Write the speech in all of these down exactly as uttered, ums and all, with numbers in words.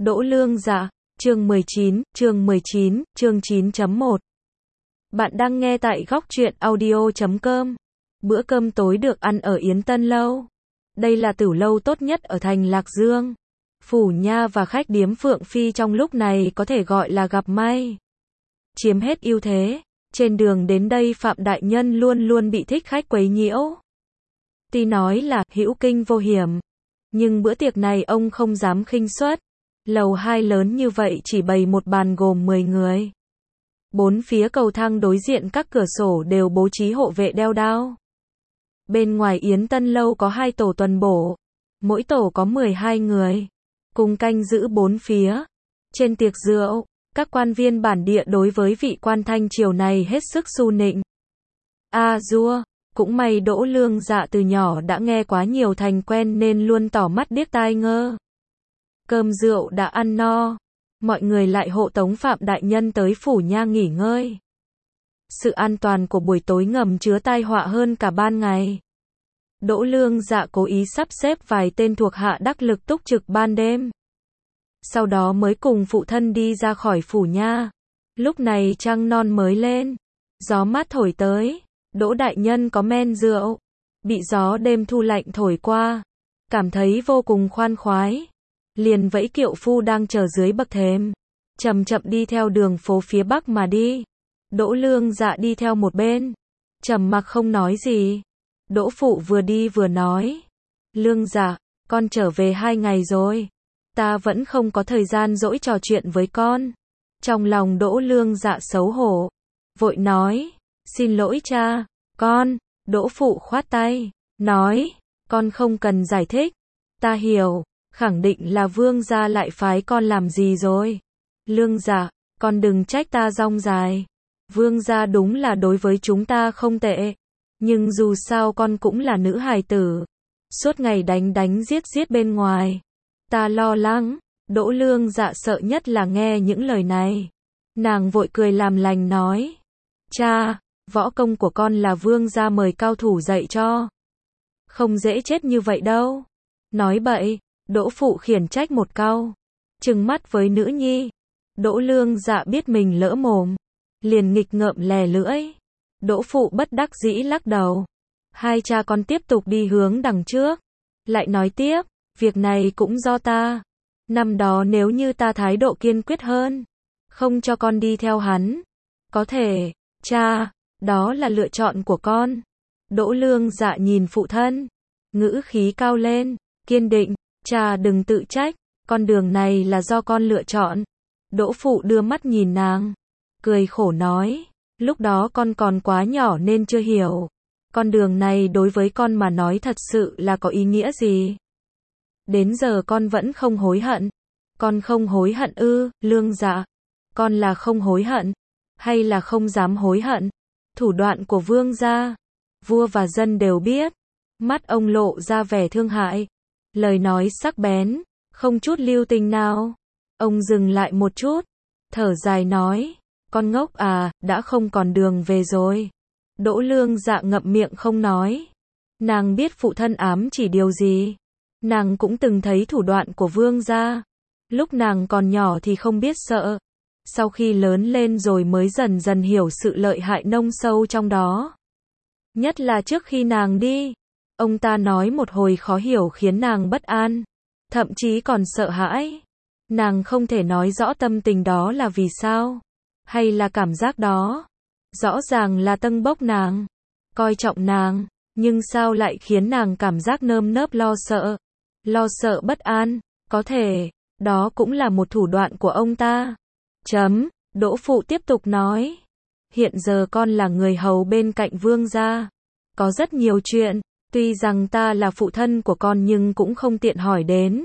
Đỗ Lương Dạ, chương mười chín, chương mười chín, chương chín chấm một. Bạn đang nghe tại góc truyện audio chấm com. Bữa cơm tối được ăn ở Yến Tân Lâu. Đây là tửu lâu tốt nhất ở thành Lạc Dương. Phủ Nha và khách điếm Phượng Phi trong lúc này có thể gọi là gặp may. Chiếm hết ưu thế. Trên đường đến đây Phạm Đại Nhân luôn luôn bị thích khách quấy nhiễu. Tuy nói là hữu kinh vô hiểm, nhưng bữa tiệc này ông không dám khinh suất. Lầu hai lớn như vậy chỉ bày một bàn gồm mười người. Bốn phía cầu thang đối diện các cửa sổ đều bố trí hộ vệ đeo đao. Bên ngoài Yến Tân Lâu có hai tổ tuần bổ, mỗi tổ có mười hai người, cùng canh giữ bốn phía. Trên tiệc rượu, các quan viên bản địa đối với vị quan thanh triều này hết sức su nịnh. A dua, cũng may Đỗ Lương Dạ từ nhỏ đã nghe quá nhiều thành quen nên luôn tỏ mắt điếc tai ngơ. Cơm rượu đã ăn no, mọi người lại hộ tống Phạm Đại Nhân tới Phủ Nha nghỉ ngơi. Sự an toàn của buổi tối ngầm chứa tai họa hơn cả ban ngày. Đỗ Lương Dạ cố ý sắp xếp vài tên thuộc hạ đắc lực túc trực ban đêm. Sau đó mới cùng phụ thân đi ra khỏi Phủ Nha. Lúc này trăng non mới lên, gió mát thổi tới, Đỗ Đại Nhân có men rượu, bị gió đêm thu lạnh thổi qua, cảm thấy vô cùng khoan khoái. Liền vẫy kiệu phu đang chờ dưới bậc thềm, chậm chậm đi theo đường phố phía bắc mà đi. Đỗ Lương Dạ đi theo một bên, trầm mặc không nói gì. Đỗ phụ vừa đi vừa nói, Lương Dạ, con trở về hai ngày rồi, ta vẫn không có thời gian dỗi trò chuyện với con. Trong lòng Đỗ Lương Dạ xấu hổ, vội nói, xin lỗi cha, con. Đỗ phụ khoát tay, nói, con không cần giải thích, ta hiểu. Khẳng định là Vương gia lại phái con làm gì rồi. Lương Dạ, con đừng trách ta dong dài. Vương gia đúng là đối với chúng ta không tệ, nhưng dù sao con cũng là nữ hài tử, suốt ngày đánh đánh giết giết bên ngoài, ta lo lắng. Đỗ Lương Dạ sợ nhất là nghe những lời này. Nàng vội cười làm lành nói, cha, võ công của con là Vương gia mời cao thủ dạy cho, không dễ chết như vậy đâu. Nói bậy. Đỗ phụ khiển trách một câu, trừng mắt với nữ nhi. Đỗ Lương Dạ biết mình lỡ mồm, liền nghịch ngợm lè lưỡi. Đỗ phụ bất đắc dĩ lắc đầu. Hai cha con tiếp tục đi hướng đằng trước, lại nói tiếp, việc này cũng do ta. Năm đó nếu như ta thái độ kiên quyết hơn, không cho con đi theo hắn, có thể, cha, đó là lựa chọn của con. Đỗ Lương Dạ nhìn phụ thân, ngữ khí cao lên, kiên định. Cha đừng tự trách, con đường này là do con lựa chọn. Đỗ phụ đưa mắt nhìn nàng, cười khổ nói, lúc đó con còn quá nhỏ nên chưa hiểu. Con đường này đối với con mà nói thật sự là có ý nghĩa gì. Đến giờ con vẫn không hối hận. Con không hối hận ư? Lương Dạ, con là không hối hận, hay là không dám hối hận? Thủ đoạn của Vương gia, vua và dân đều biết. Mắt ông lộ ra vẻ thương hại, lời nói sắc bén, không chút lưu tình nào. Ông dừng lại một chút, thở dài nói, con ngốc à, đã không còn đường về rồi. Đỗ Lương Dạ ngậm miệng không nói. Nàng biết phụ thân ám chỉ điều gì. Nàng cũng từng thấy thủ đoạn của Vương gia. Lúc nàng còn nhỏ thì không biết sợ. Sau khi lớn lên rồi mới dần dần hiểu sự lợi hại nông sâu trong đó. Nhất là trước khi nàng đi, ông ta nói một hồi khó hiểu khiến nàng bất an, thậm chí còn sợ hãi. Nàng không thể nói rõ tâm tình đó là vì sao, hay là cảm giác đó. Rõ ràng là tâng bốc nàng, coi trọng nàng, nhưng sao lại khiến nàng cảm giác nơm nớp lo sợ, lo sợ bất an. Có thể, đó cũng là một thủ đoạn của ông ta. Chấm, Đỗ phụ tiếp tục nói, hiện giờ con là người hầu bên cạnh Vương gia, có rất nhiều chuyện. Tuy rằng ta là phụ thân của con nhưng cũng không tiện hỏi đến.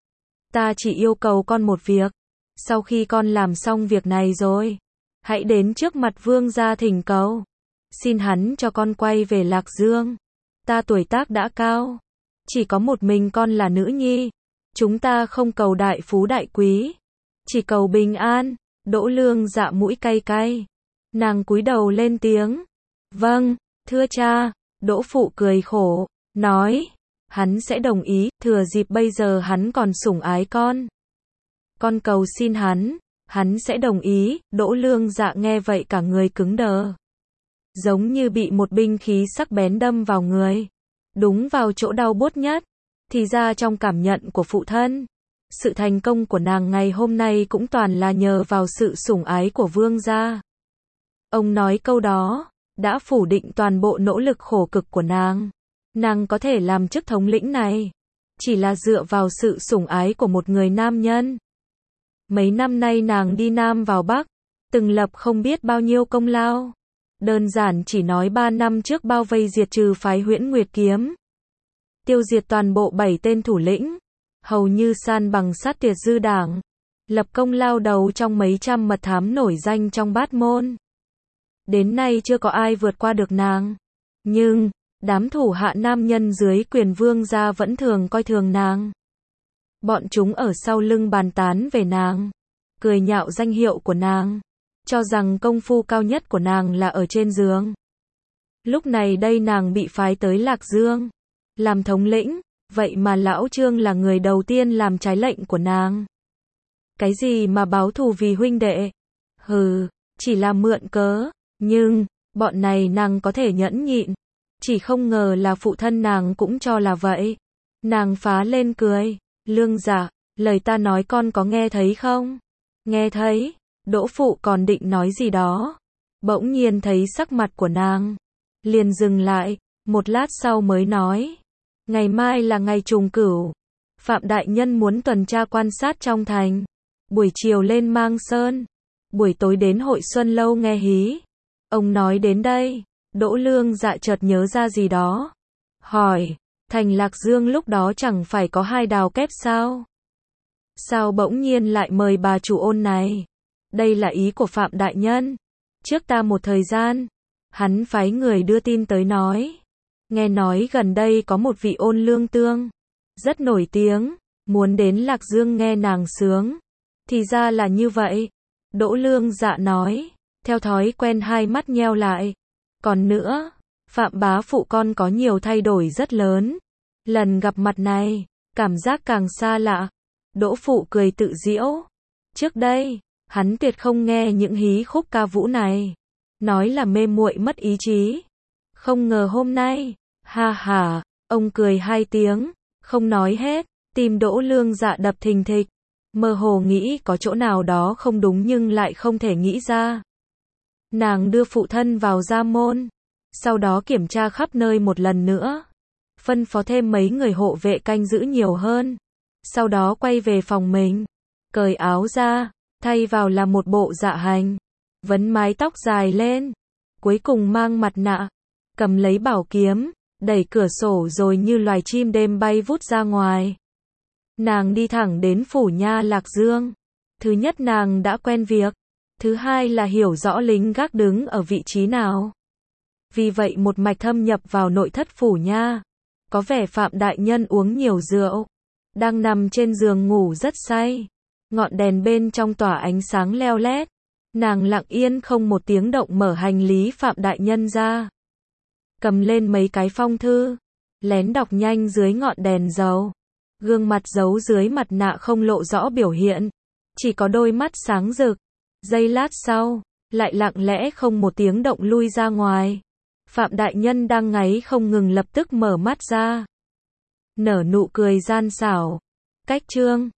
Ta chỉ yêu cầu con một việc. Sau khi con làm xong việc này rồi, hãy đến trước mặt Vương gia thỉnh cầu, xin hắn cho con quay về Lạc Dương. Ta tuổi tác đã cao, chỉ có một mình con là nữ nhi. Chúng ta không cầu đại phú đại quý, chỉ cầu bình an. Đỗ Lương Dạ mũi cay cay, nàng cúi đầu lên tiếng, vâng, thưa cha. Đỗ phụ cười khổ, nói, hắn sẽ đồng ý, thừa dịp bây giờ hắn còn sủng ái con. Con cầu xin hắn, hắn sẽ đồng ý. Đỗ Lương Dạ nghe vậy cả người cứng đờ. Giống như bị một binh khí sắc bén đâm vào người. Đúng vào chỗ đau buốt nhất. Thì ra trong cảm nhận của phụ thân, sự thành công của nàng ngày hôm nay cũng toàn là nhờ vào sự sủng ái của vương gia. Ông nói câu đó, đã phủ định toàn bộ nỗ lực khổ cực của nàng. Nàng có thể làm chức thống lĩnh này, chỉ là dựa vào sự sủng ái của một người nam nhân. Mấy năm nay nàng đi Nam vào Bắc, từng lập không biết bao nhiêu công lao. Đơn giản chỉ nói ba năm trước bao vây diệt trừ phái Huyễn Nguyệt Kiếm. Tiêu diệt toàn bộ bảy tên thủ lĩnh, hầu như san bằng sát tiệt dư đảng. Lập công lao đầu trong mấy trăm mật thám nổi danh trong bát môn. Đến nay chưa có ai vượt qua được nàng. Nhưng, đám thủ hạ nam nhân dưới quyền vương gia vẫn thường coi thường nàng. Bọn chúng ở sau lưng bàn tán về nàng, cười nhạo danh hiệu của nàng, cho rằng công phu cao nhất của nàng là ở trên giường. Lúc này đây nàng bị phái tới Lạc Dương, làm thống lĩnh, vậy mà lão Trương là người đầu tiên làm trái lệnh của nàng. Cái gì mà báo thù vì huynh đệ? Hừ, chỉ là mượn cớ, nhưng, bọn này nàng có thể nhẫn nhịn. Chỉ không ngờ là phụ thân nàng cũng cho là vậy. Nàng phá lên cười, Lương Dạ, lời ta nói con có nghe thấy không? Nghe thấy, Đỗ phụ còn định nói gì đó. Bỗng nhiên thấy sắc mặt của nàng, liền dừng lại, một lát sau mới nói. Ngày mai là ngày trùng cửu. Phạm đại nhân muốn tuần tra quan sát trong thành. Buổi chiều lên Mang Sơn. Buổi tối đến hội Xuân Lâu nghe hí. Ông nói đến đây, Đỗ Lương Dạ chợt nhớ ra gì đó. Hỏi, thành Lạc Dương lúc đó chẳng phải có hai đào kép sao? Sao bỗng nhiên lại mời bà chủ ôn này? Đây là ý của Phạm đại nhân. Trước ta một thời gian, hắn phái người đưa tin tới nói. Nghe nói gần đây có một vị ôn lương tương, rất nổi tiếng, muốn đến Lạc Dương nghe nàng sướng. Thì ra là như vậy. Đỗ Lương Dạ nói, theo thói quen hai mắt nheo lại. Còn nữa, Phạm bá phụ con có nhiều thay đổi rất lớn. Lần gặp mặt này, cảm giác càng xa lạ. Đỗ phụ cười tự giễu. Trước đây, hắn tuyệt không nghe những hí khúc ca vũ này. Nói là mê muội mất ý chí. Không ngờ hôm nay, ha ha, ông cười hai tiếng, không nói hết, tim Đỗ Lương Dạ đập thình thịch. Mơ hồ nghĩ có chỗ nào đó không đúng nhưng lại không thể nghĩ ra. Nàng đưa phụ thân vào gia môn, sau đó kiểm tra khắp nơi một lần nữa. Phân phó thêm mấy người hộ vệ canh giữ nhiều hơn. Sau đó quay về phòng mình, cởi áo ra, thay vào là một bộ dạ hành. Vấn mái tóc dài lên, cuối cùng mang mặt nạ, cầm lấy bảo kiếm, đẩy cửa sổ rồi như loài chim đêm bay vút ra ngoài. Nàng đi thẳng đến phủ nha Lạc Dương. Thứ nhất nàng đã quen việc. Thứ hai là hiểu rõ lính gác đứng ở vị trí nào. Vì vậy một mạch thâm nhập vào nội thất phủ nha. Có vẻ Phạm đại nhân uống nhiều rượu, đang nằm trên giường ngủ rất say. Ngọn đèn bên trong tỏa ánh sáng leo lét. Nàng lặng yên không một tiếng động mở hành lý Phạm đại nhân ra. Cầm lên mấy cái phong thư, lén đọc nhanh dưới ngọn đèn dầu. Gương mặt giấu dưới mặt nạ không lộ rõ biểu hiện, chỉ có đôi mắt sáng rực. Giây lát sau, lại lặng lẽ không một tiếng động lui ra ngoài. Phạm đại nhân đang ngáy không ngừng lập tức mở mắt ra. Nở nụ cười gian xảo. Cách chương